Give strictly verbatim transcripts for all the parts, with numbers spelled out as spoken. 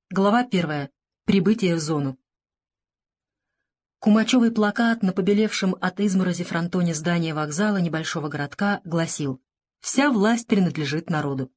Глава первая. Прибытие в зону. Кумачевый плакат на побелевшем от изморози фронтоне здания вокзала небольшого городка гласил: «Вся власть принадлежит народу».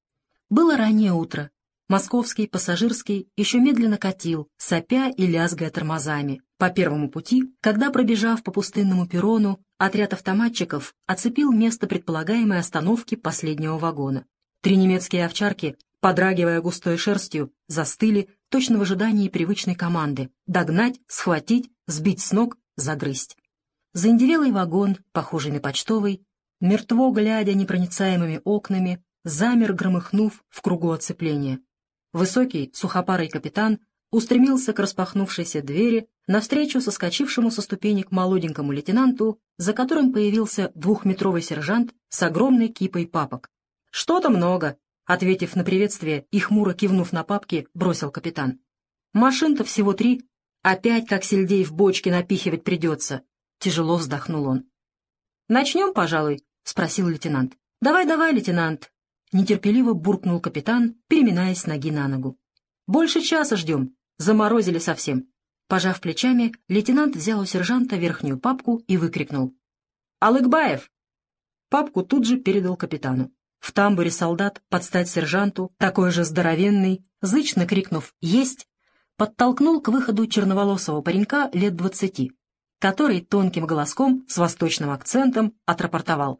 Было раннее утро. Московский пассажирский еще медленно катил, сопя и лязгая тормозами, по первому пути, когда, пробежав по пустынному перрону, отряд автоматчиков оцепил место предполагаемой остановки последнего вагона. Три немецкие овчарки, подрагивая густой шерстью, застыли, точно в ожидании привычной команды — догнать, схватить, сбить с ног, загрызть. Заиндевелый вагон, похожий на почтовый, мертво глядя непроницаемыми окнами, замер, громыхнув в кругу оцепления. Высокий, сухопарый капитан устремился к распахнувшейся двери навстречу соскочившему со ступенек молоденькому лейтенанту, за которым появился двухметровый сержант с огромной кипой папок. «Что-то много», — ответив на приветствие и хмуро кивнув на папки, бросил капитан. «Машин-то всего три. Опять, как сельдей в бочке, напихивать придется», — тяжело вздохнул он. «Начнем, пожалуй?» — спросил лейтенант. «Давай-давай, лейтенант», — нетерпеливо буркнул капитан, переминаясь с ноги на ногу. «Больше часа ждем. Заморозили совсем». Пожав плечами, лейтенант взял у сержанта верхнюю папку и выкрикнул: «Алыкбаев!» Папку тут же передал капитану. В тамбуре солдат, под стать сержанту, такой же здоровенный, зычно крикнув «Есть!», подтолкнул к выходу черноволосого паренька лет двадцати, который тонким голоском с восточным акцентом отрапортовал: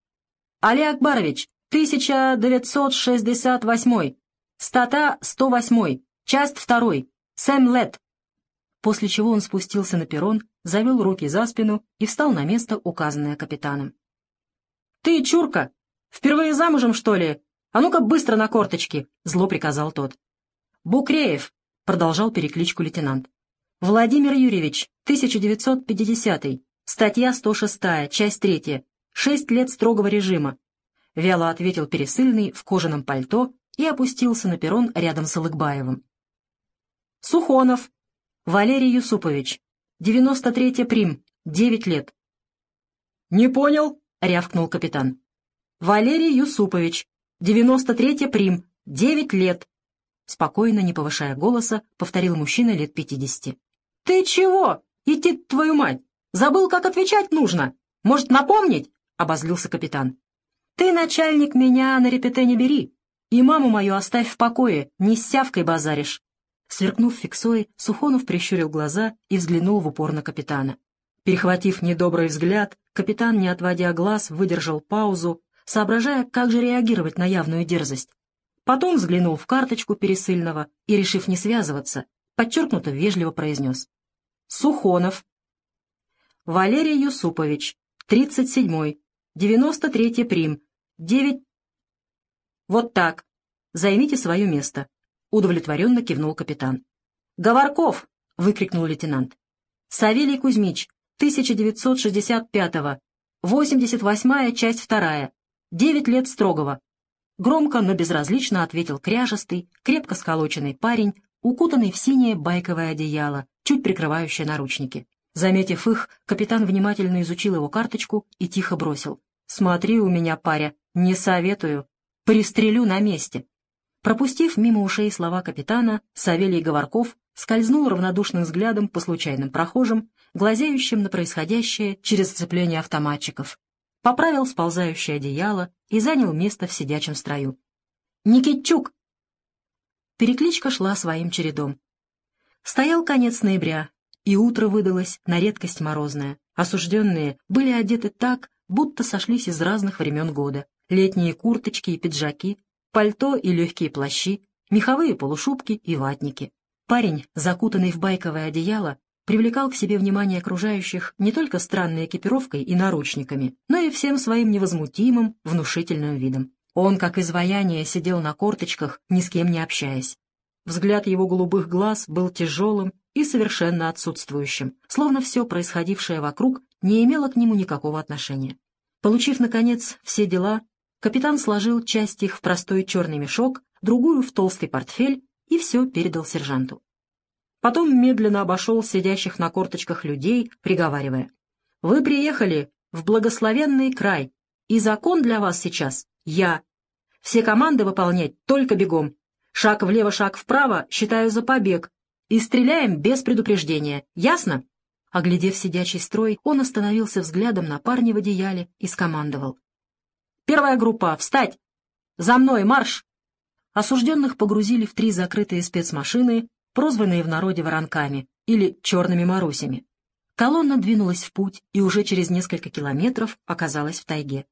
«Али Акбарович, тысяча девятьсот шестьдесят восьмой, стата сто восьмой, часть второй, Сэм Лет». После чего он спустился на перрон, завел руки за спину и встал на место, указанное капитаном. «Ты, чурка, впервые замужем, что ли? А ну-ка быстро на корточки!» — зло приказал тот. «Букреев», — продолжал перекличку лейтенант. «Владимир Юрьевич, тысяча девятьсот пятидесятый, статья сто шестая, часть третья, шесть лет строгого режима», — вяло ответил пересыльный в кожаном пальто и опустился на перрон рядом с Алыкбаевым. «Сухонов Валерий Юсупович, девяносто третья прим, девять лет». «Не понял?» — рявкнул капитан. «Валерий Юсупович, девяносто третья прим, девять лет», — спокойно, не повышая голоса, повторил мужчина лет пятидесяти. «Ты чего? Идти твою мать! Забыл, как отвечать нужно? Может, напомнить?» — обозлился капитан. «Ты, начальник, меня на репете не бери, и маму мою оставь в покое, не с сявкой базаришь». Сверкнув фиксой, Сухонов прищурил глаза и взглянул в упор на капитана. Перехватив недобрый взгляд, капитан, не отводя глаз, выдержал паузу, соображая, как же реагировать на явную дерзость. Потом взглянул в карточку пересыльного и, решив не связываться, подчеркнуто вежливо произнес: «Сухонов Валерий Юсупович, тридцать седьмой, девяносто третья прим, девять...» «Вот так. Займите свое место», — удовлетворенно кивнул капитан. «Говорков!» — выкрикнул лейтенант. «Савелий Кузьмич, тысяча девятьсот шестьдесят пятого, восемьдесят восьмая, часть вторая, девять лет строгого». Громко, но безразлично ответил кряжестый, крепко сколоченный парень, укутанный в синее байковое одеяло, чуть прикрывающее наручники. Заметив их, капитан внимательно изучил его карточку и тихо бросил: «Смотри у меня, паря, не советую, пристрелю на месте». Пропустив мимо ушей слова капитана, Савелий Говорков скользнул равнодушным взглядом по случайным прохожим, глазеющим на происходящее через сцепление автоматчиков, поправил сползающее одеяло и занял место в сидячем строю. «Никитчук!» Перекличка шла своим чередом. Стоял конец ноября, и утро выдалось на редкость морозное. Осужденные были одеты так, будто сошлись из разных времен года. Летние курточки и пиджаки, пальто и легкие плащи, меховые полушубки и ватники. Парень, закутанный в байковое одеяло, привлекал к себе внимание окружающих не только странной экипировкой и наручниками, но и всем своим невозмутимым, внушительным видом. Он, как изваяние, сидел на корточках, ни с кем не общаясь. Взгляд его голубых глаз был тяжелым и совершенно отсутствующим, словно все происходившее вокруг не имело к нему никакого отношения. Получив, наконец, все дела, капитан сложил часть их в простой черный мешок, другую в толстый портфель и все передал сержанту. Потом медленно обошел сидящих на корточках людей, приговаривая: «Вы приехали в благословенный край, и закон для вас сейчас — я. Все команды выполнять только бегом. Шаг влево, шаг вправо считаю за побег. И стреляем без предупреждения. Ясно?» Оглядев сидячий строй, он остановился взглядом на парня в одеяле и скомандовал: «Первая группа, встать! За мной, марш!» Осужденных погрузили в три закрытые спецмашины, прозванные в народе воронками или черными марусями. Колонна двинулась в путь и уже через несколько километров оказалась в тайге.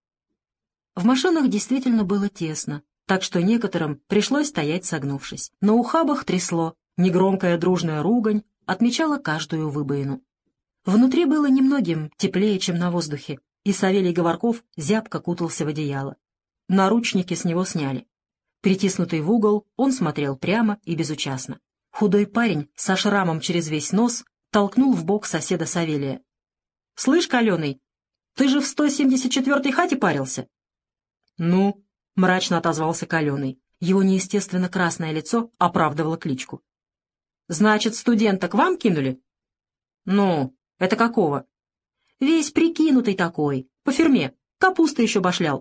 В машинах действительно было тесно, так что некоторым пришлось стоять согнувшись. На ухабах трясло, негромкая дружная ругань отмечала каждую выбоину. Внутри было немногим теплее, чем на воздухе, и Савелий Говорков зябко кутался в одеяло. Наручники с него сняли. Притиснутый в угол, он смотрел прямо и безучастно. Худой парень со шрамом через весь нос толкнул в бок соседа Савелия. «Слышь, Каленый, ты же в сто семьдесят четвёртой хате парился?» «Ну?» — мрачно отозвался Каленый. Его неестественно красное лицо оправдывало кличку. «Значит, студента к вам кинули?» «Ну, это какого?» «Весь прикинутый такой, по ферме, капуста еще башлял».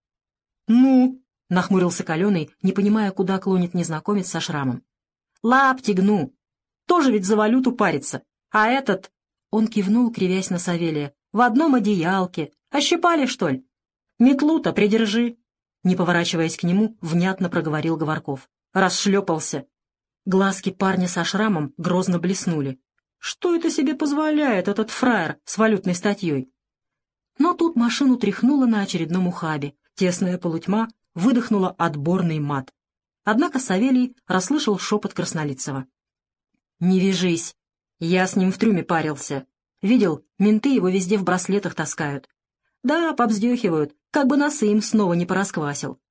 «Ну?» — нахмурился Каленый, не понимая, куда клонит незнакомец со шрамом. «Лапти гну. Тоже ведь за валюту парится. А этот...» — он кивнул, кривясь на Савелия. «В одном одеялке. Ощипали, что ли? Метлу-то придержи». Не поворачиваясь к нему, внятно проговорил Говорков. Расшлепался. Глазки парня со шрамом грозно блеснули. Что это себе позволяет этот фраер с валютной статьей? Но тут машину тряхнуло на очередном ухабе. Тесная полутьма выдохнула отборный мат. Однако Савелий расслышал шепот Краснолицева. «Не вяжись. Я с ним в трюме парился. Видел, менты его везде в браслетах таскают. Да, побздехивают, как бы носы им снова не порасквасил».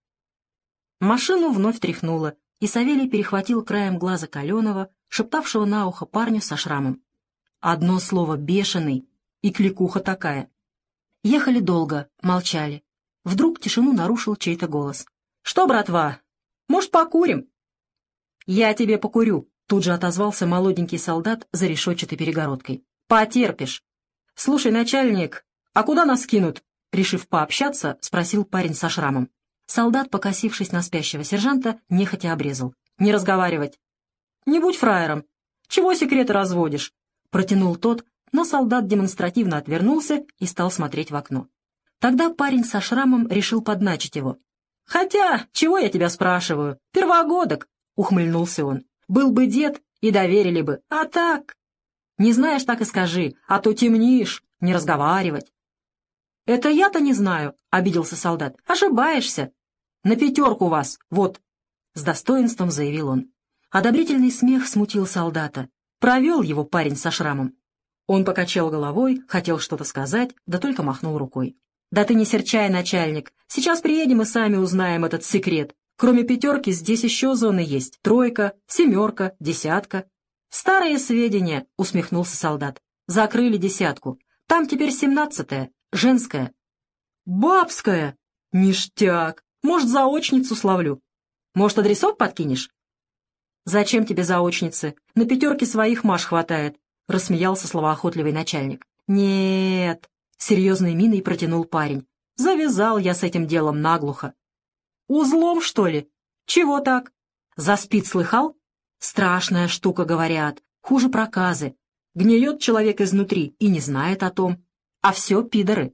Машину вновь тряхнуло, и Савелий перехватил краем глаза Каленого, шептавшего на ухо парню со шрамом. Одно слово «бешеный» и кликуха такая. Ехали долго, молчали. Вдруг тишину нарушил чей-то голос. «Что, братва, может, покурим?» «Я тебе покурю», — тут же отозвался молоденький солдат за решетчатой перегородкой. «Потерпишь». «Слушай, начальник, а куда нас кинут?» Решив пообщаться, спросил парень со шрамом. Солдат, покосившись на спящего сержанта, нехотя обрезал. «Не разговаривать». «Не будь фраером. Чего секреты разводишь?» Протянул тот, но солдат демонстративно отвернулся и стал смотреть в окно. Тогда парень со шрамом решил подначить его. «Хотя, чего я тебя спрашиваю? Первогодок!» — ухмыльнулся он. «Был бы дед, и доверили бы, а так...» «Не знаешь, так и скажи, а то темнишь, не разговаривать». «Это я-то не знаю», — обиделся солдат. «Ошибаешься. На пятерку вас, вот», — с достоинством заявил он. Одобрительный смех смутил солдата. Провел его парень со шрамом. Он покачал головой, хотел что-то сказать, да только махнул рукой. «Да ты не серчай, начальник. Сейчас приедем и сами узнаем этот секрет. Кроме пятерки здесь еще зоны есть. Тройка, семерка, десятка». «Старые сведения», — усмехнулся солдат. «Закрыли десятку. Там теперь семнадцатая, женская». «Бабская? Ништяк. Может, заочницу словлю. Может, адресок подкинешь?» «Зачем тебе заочницы? На пятерке своих маш хватает», — рассмеялся словоохотливый начальник. «Нет», — серьезной миной протянул парень. «Завязал я с этим делом наглухо». «Узлом, что ли? Чего так? За спид слыхал? Страшная штука, говорят. Хуже проказы. Гниет человек изнутри и не знает о том. А все пидоры».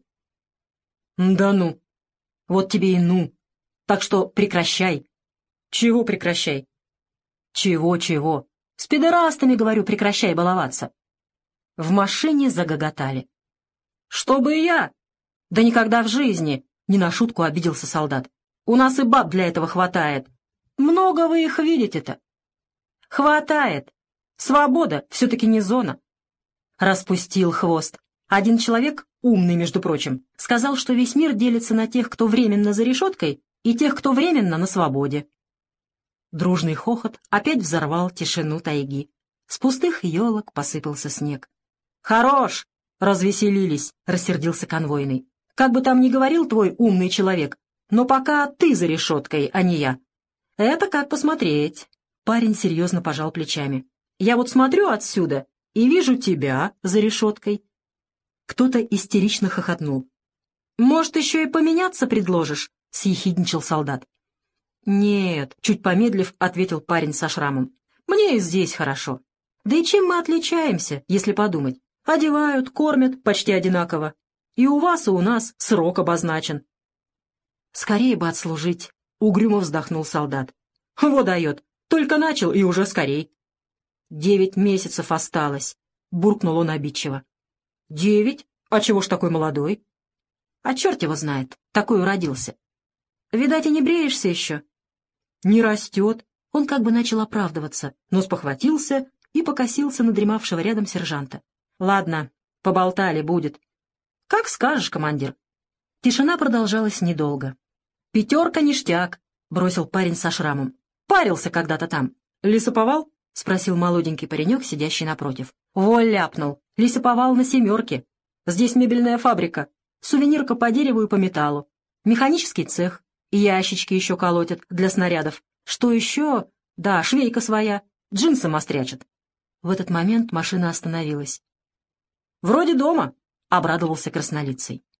«Да ну! Вот тебе и ну! Так что прекращай». «Чего прекращай?» «Чего-чего? С пидорастами, говорю, прекращай баловаться». В машине загоготали. «Чтобы и я!» «Да никогда в жизни!» — не на шутку обиделся солдат. «У нас и баб для этого хватает. Много вы их видите-то?» «Хватает. Свобода все-таки не зона». Распустил хвост. Один человек, умный, между прочим, сказал, что весь мир делится на тех, кто временно за решеткой, и тех, кто временно на свободе. Дружный хохот опять взорвал тишину тайги. С пустых елок посыпался снег. «Хорош! Развеселились!» — рассердился конвойный. «Как бы там ни говорил твой умный человек, но пока ты за решеткой, а не я». «Это как посмотреть». Парень серьезно пожал плечами. «Я вот смотрю отсюда и вижу тебя за решеткой». Кто-то истерично хохотнул. «Может, еще и поменяться предложишь?» — съехидничал солдат. «Нет», — чуть помедлив, ответил парень со шрамом. «Мне и здесь хорошо. Да и чем мы отличаемся, если подумать? Одевают, кормят почти одинаково. И у вас, и у нас срок обозначен». «Скорее бы отслужить», — угрюмо вздохнул солдат. «Во дает. Только начал, и уже скорей». «Девять месяцев осталось», — буркнул он обидчиво. «Девять? А чего ж такой молодой?» «А черт его знает, такой уродился. Видать, и не бреешься еще?» «Не растет». Он как бы начал оправдываться, но спохватился и покосился на дремавшего рядом сержанта. «Ладно, поболтали будет». «Как скажешь, командир». Тишина продолжалась недолго. «Пятерка ништяк», — бросил парень со шрамом. «Парился когда-то там. Лесоповал?» — спросил молоденький паренек, сидящий напротив. «Во, ляпнул. Лесоповал на семерке. Здесь мебельная фабрика. Сувенирка по дереву и по металлу. Механический цех. Ящички еще колотят для снарядов. Что еще? Да, швейка своя. Джинсы мострячат». В этот момент машина остановилась. «Вроде дома», — обрадовался краснолицый.